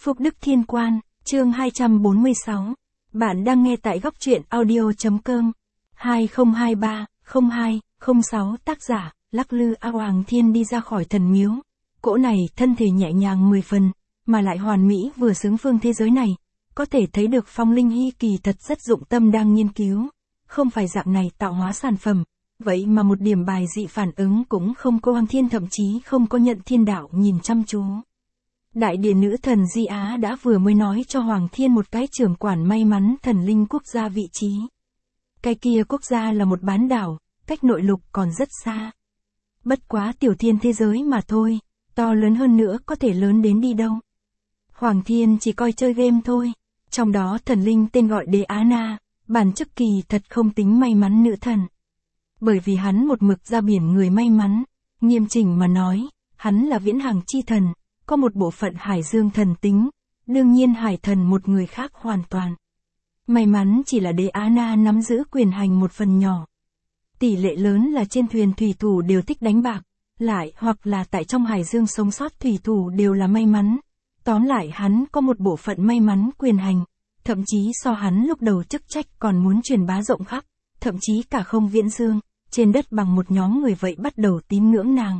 Phúc Đức Thiên Quan, chương 246. Bạn đang nghe tại góc truyện audio.com. 2023-02-06 tác giả, Lắc Lư A Hoàng Thiên đi ra khỏi thần miếu. Cỗ này thân thể nhẹ nhàng 10 phần, mà lại hoàn mỹ vừa xứng phương thế giới này. Có thể thấy được Phong Linh Hy kỳ thật rất dụng tâm đang nghiên cứu. Không phải dạng này tạo hóa sản phẩm. Vậy mà một điểm bài dị phản ứng cũng không có. Hoàng Thiên thậm chí không có nhận thiên đạo nhìn chăm chú. Đại địa nữ thần Di Á đã vừa mới nói cho Hoàng Thiên một cái trưởng quản may mắn thần linh quốc gia vị trí. Cái kia quốc gia là một bán đảo, cách nội lục còn rất xa. Bất quá tiểu thiên thế giới mà thôi, to lớn hơn nữa có thể lớn đến đi đâu. Hoàng Thiên chỉ coi chơi game thôi, trong đó thần linh tên gọi Đế Á Na, bản chức kỳ thật không tính may mắn nữ thần. Bởi vì hắn một mực ra biển người may mắn, nghiêm chỉnh mà nói, hắn là viễn hằng chi thần. Có một bộ phận hải dương thần tính, đương nhiên hải thần một người khác hoàn toàn. May mắn chỉ là Đế Á Na nắm giữ quyền hành một phần nhỏ. Tỷ lệ lớn là trên thuyền thủy thủ đều thích đánh bạc, lại hoặc là tại trong hải dương sống sót thủy thủ đều là may mắn. Tóm lại hắn có một bộ phận may mắn quyền hành, thậm chí so hắn lúc đầu chức trách còn muốn truyền bá rộng khắp, thậm chí cả không viễn dương, trên đất bằng một nhóm người vậy bắt đầu tín ngưỡng nàng.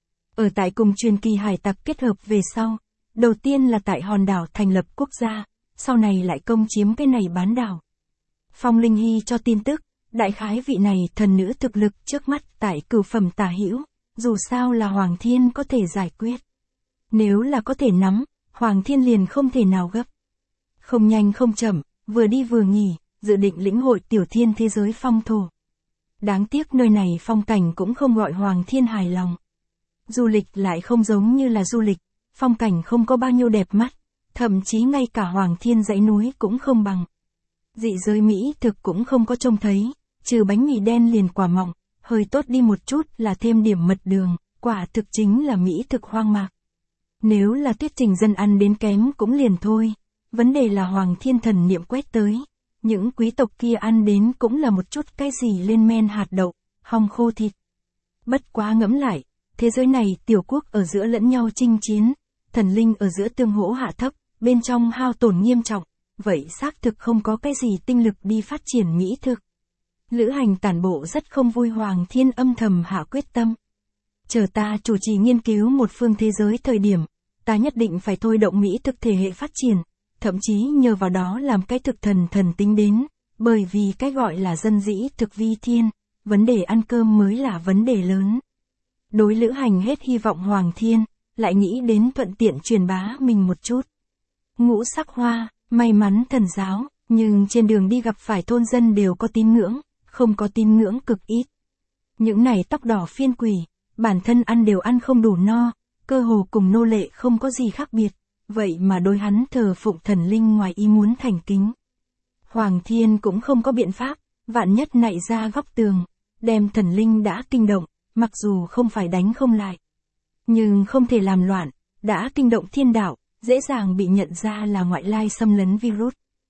Ở tại cùng truyền kỳ hải tặc kết hợp về sau, đầu tiên là tại hòn đảo thành lập quốc gia, sau này lại công chiếm cái này bán đảo. Phong Linh Hy cho tin tức, đại khái vị này thần nữ thực lực trước mắt tại cửu phẩm tả hữu, dù sao là Hoàng Thiên có thể giải quyết. Nếu là có thể nắm, Hoàng Thiên liền không thể nào gấp. Không nhanh không chậm, vừa đi vừa nghỉ, dự định lĩnh hội tiểu thiên thế giới phong thổ. Đáng tiếc nơi này phong cảnh cũng không gọi Hoàng Thiên hài lòng. Du lịch lại không giống như là du lịch, phong cảnh không có bao nhiêu đẹp mắt, thậm chí ngay cả Hoàng Thiên dãy núi cũng không bằng. Dị giới Mỹ thực cũng không có trông thấy, trừ bánh mì đen liền quả mọng, hơi tốt đi một chút là thêm điểm mật đường, quả thực chính là Mỹ thực hoang mạc. Nếu là Tuyết Trình dân ăn đến kém cũng liền thôi, vấn đề là Hoàng Thiên thần niệm quét tới, những quý tộc kia ăn đến cũng là một chút cái gì lên men hạt đậu, hong khô thịt. Bất quá ngẫm lại. Thế giới này tiểu quốc ở giữa lẫn nhau chinh chiến, thần linh ở giữa tương hỗ hạ thấp, bên trong hao tổn nghiêm trọng, vậy xác thực không có cái gì tinh lực đi phát triển mỹ thực. Lữ hành tản bộ rất không vui. Hoàng Thiên âm thầm hạ quyết tâm. Chờ ta chủ trì nghiên cứu một phương thế giới thời điểm, ta nhất định phải thôi động mỹ thực thể hệ phát triển, thậm chí nhờ vào đó làm cái thực thần tính đến, bởi vì cái gọi là dân dĩ thực vi thiên, vấn đề ăn cơm mới là vấn đề lớn. Đối Lữ Hành hết hy vọng Hoàng Thiên, lại nghĩ đến thuận tiện truyền bá mình một chút. Ngũ sắc hoa, may mắn thần giáo, nhưng trên đường đi gặp phải thôn dân đều có tín ngưỡng, không có tín ngưỡng cực ít. Những này tóc đỏ phiên quỷ, bản thân ăn đều ăn không đủ no, cơ hồ cùng nô lệ không có gì khác biệt, vậy mà đối hắn thờ phụng thần linh ngoài ý muốn thành kính. Hoàng Thiên cũng không có biện pháp, vạn nhất nạy ra góc tường, đem thần linh đã kinh động. Mặc dù không phải đánh không lại, nhưng không thể làm loạn, đã kinh động thiên đạo, dễ dàng bị nhận ra là ngoại lai xâm lấn virus.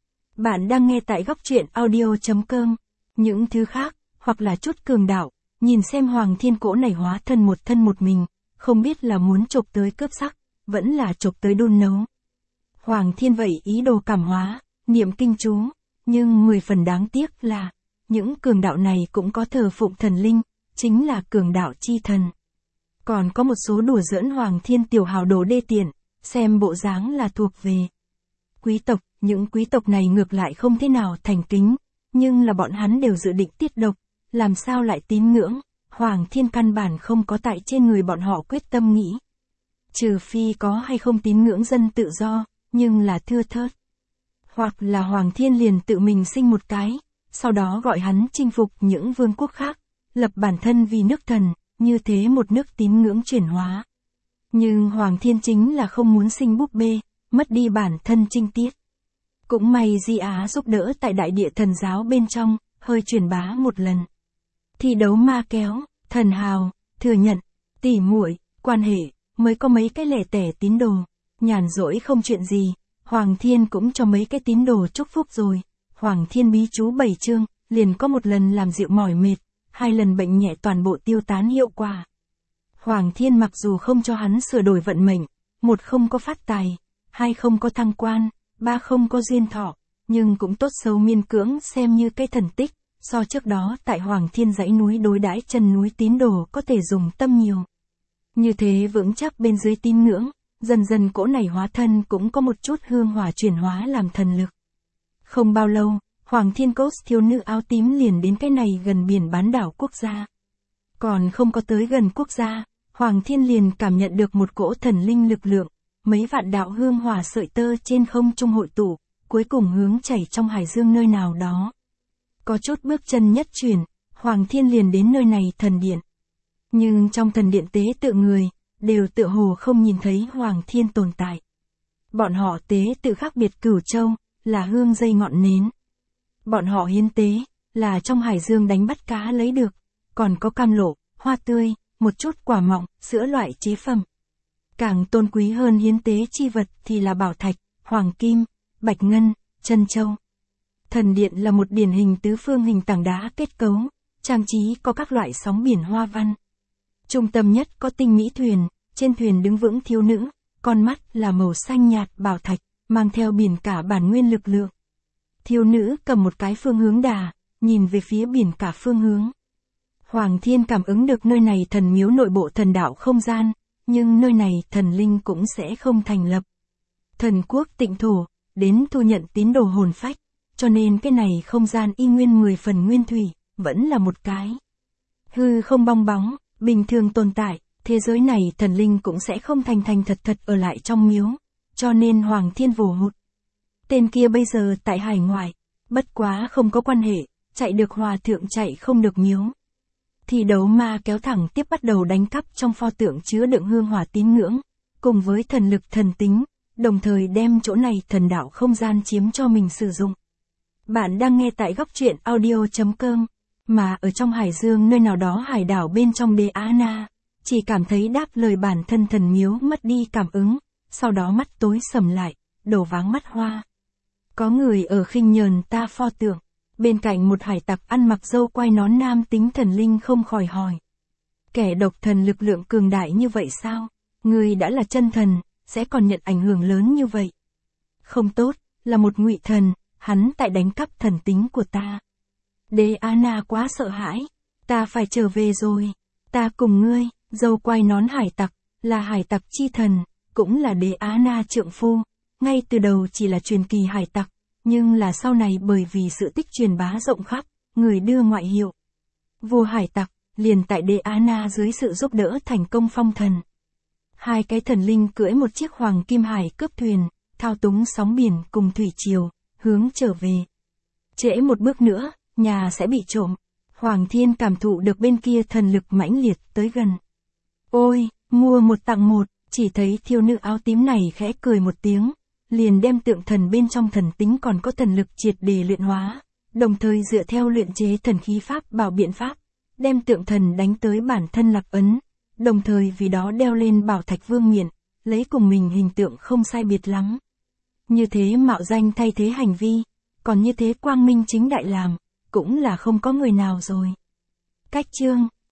Bạn đang nghe tại góc truyện audio.com. Những thứ khác, hoặc là chút cường đạo, nhìn xem Hoàng Thiên cỗ này hóa thân một mình, không biết là muốn chộp tới cướp sắc, vẫn là chộp tới đun nấu. Hoàng Thiên vậy ý đồ cảm hóa, niệm kinh chú, nhưng 10 phần đáng tiếc là, những cường đạo này cũng có thờ phụng thần linh. Chính là cường đạo chi thần. Còn có một số đùa giỡn Hoàng Thiên tiểu hào đồ đê tiện, xem bộ dáng là thuộc về quý tộc, những quý tộc này ngược lại không thế nào thành kính, nhưng là bọn hắn đều dự định tiết độc, làm sao lại tín ngưỡng, Hoàng Thiên căn bản không có tại trên người bọn họ quyết tâm nghĩ. Trừ phi có hay không tín ngưỡng dân tự do, nhưng là thưa thớt. Hoặc là Hoàng Thiên liền tự mình sinh một cái, sau đó gọi hắn chinh phục những vương quốc khác. Lập bản thân vì nước thần, như thế một nước tín ngưỡng chuyển hóa. Nhưng Hoàng Thiên chính là không muốn sinh búp bê, mất đi bản thân trinh tiết. Cũng may Di Á giúp đỡ tại đại địa thần giáo bên trong, hơi truyền bá một lần. Thi đấu ma kéo, thần hào, thừa nhận, tỉ muội, quan hệ, mới có mấy cái lẻ tẻ tín đồ. Nhàn rỗi không chuyện gì, Hoàng Thiên cũng cho mấy cái tín đồ chúc phúc rồi. Hoàng Thiên bí chú 7 chương, liền có một lần làm dịu mỏi mệt. 2 lần bệnh nhẹ toàn bộ tiêu tán hiệu quả. Hoàng Thiên mặc dù không cho hắn sửa đổi vận mệnh, một không có phát tài, 2 không có thăng quan, 3 không có duyên thọ, nhưng cũng tốt xấu miên cưỡng xem như cái thần tích, so trước đó tại Hoàng Thiên dãy núi đối đãi chân núi tín đồ có thể dùng tâm nhiều. Như thế vững chắc bên dưới tín ngưỡng, dần dần cỗ này hóa thân cũng có một chút hương hỏa chuyển hóa làm thần lực. Không bao lâu, Hoàng Thiên Cốt thiếu nữ áo tím liền đến cái này gần biển bán đảo quốc gia. Còn không có tới gần quốc gia, Hoàng Thiên liền cảm nhận được một cỗ thần linh lực lượng, mấy vạn đạo hương hỏa sợi tơ trên không trung hội tụ, cuối cùng hướng chảy trong hải dương nơi nào đó. Có chút bước chân nhất chuyển, Hoàng Thiên liền đến nơi này thần điện. Nhưng trong thần điện tế tự người, đều tựa hồ không nhìn thấy Hoàng Thiên tồn tại. Bọn họ tế tự khác biệt Cửu Châu, là hương dây ngọn nến. Bọn họ hiến tế, là trong hải dương đánh bắt cá lấy được, còn có cam lộ, hoa tươi, một chút quả mọng, sữa loại chế phẩm. Càng tôn quý hơn hiến tế chi vật thì là bảo thạch, hoàng kim, bạch ngân, chân châu. Thần điện là một điển hình tứ phương hình tảng đá kết cấu, trang trí có các loại sóng biển hoa văn. Trung tâm nhất có tinh mỹ thuyền, trên thuyền đứng vững thiếu nữ, con mắt là màu xanh nhạt bảo thạch, mang theo biển cả bản nguyên lực lượng. Thiếu nữ cầm một cái phương hướng đà, nhìn về phía biển cả phương hướng. Hoàng Thiên cảm ứng được nơi này thần miếu nội bộ thần đạo không gian, nhưng nơi này thần linh cũng sẽ không thành lập. Thần quốc tịnh thổ, đến thu nhận tín đồ hồn phách, cho nên cái này không gian y nguyên 10 phần nguyên thủy, vẫn là một cái hư không bong bóng, bình thường tồn tại, thế giới này thần linh cũng sẽ không thành thật ở lại trong miếu, cho nên Hoàng Thiên vồ hụt. Tên kia bây giờ tại hải ngoại, bất quá không có quan hệ, chạy được hòa thượng chạy không được miếu. Thì đấu ma kéo thẳng tiếp bắt đầu đánh cắp trong pho tượng chứa đựng hương hỏa tín ngưỡng, cùng với thần lực thần tính, đồng thời đem chỗ này thần đạo không gian chiếm cho mình sử dụng. Bạn đang nghe tại góc truyện audio.com, mà ở trong hải dương nơi nào đó hải đảo bên trong Đế Á Na, chỉ cảm thấy đáp lời bản thân thần miếu mất đi cảm ứng, sau đó mắt tối sầm lại, đổ váng mắt hoa. Có người ở khinh nhờn ta pho tượng, bên cạnh một hải tặc ăn mặc râu quai nón nam tính thần linh không khỏi hỏi. Kẻ độc thần lực lượng cường đại như vậy sao? Người đã là chân thần, sẽ còn nhận ảnh hưởng lớn như vậy. Không tốt, là một ngụy thần, hắn tại đánh cắp thần tính của ta. Đế Á Na quá sợ hãi, ta phải trở về rồi, ta cùng ngươi, râu quai nón hải tặc, là hải tặc chi thần, cũng là Đế Á Na trượng phu, ngay từ đầu chỉ là truyền kỳ hải tặc, nhưng là sau này bởi vì sự tích truyền bá rộng khắp, người đưa ngoại hiệu vua hải tặc, liền tại Đế Á Na dưới sự giúp đỡ thành công phong thần. Hai cái thần linh cưỡi một chiếc hoàng kim hải cướp thuyền, thao túng sóng biển cùng thủy triều, hướng trở về. Trễ một bước nữa, nhà sẽ bị trộm. Hoàng Thiên cảm thụ được bên kia thần lực mãnh liệt tới gần. Ôi, mua một tặng một, chỉ thấy thiếu nữ áo tím này khẽ cười một tiếng, liền đem tượng thần bên trong thần tính còn có thần lực triệt để luyện hóa, đồng thời dựa theo luyện chế thần khí pháp bảo biện pháp, đem tượng thần đánh tới bản thân lạc ấn, đồng thời vì đó đeo lên bảo thạch vương miện, lấy cùng mình hình tượng không sai biệt lắm. Như thế mạo danh thay thế hành vi, còn như thế quang minh chính đại làm, cũng là không có người nào rồi. Cách chương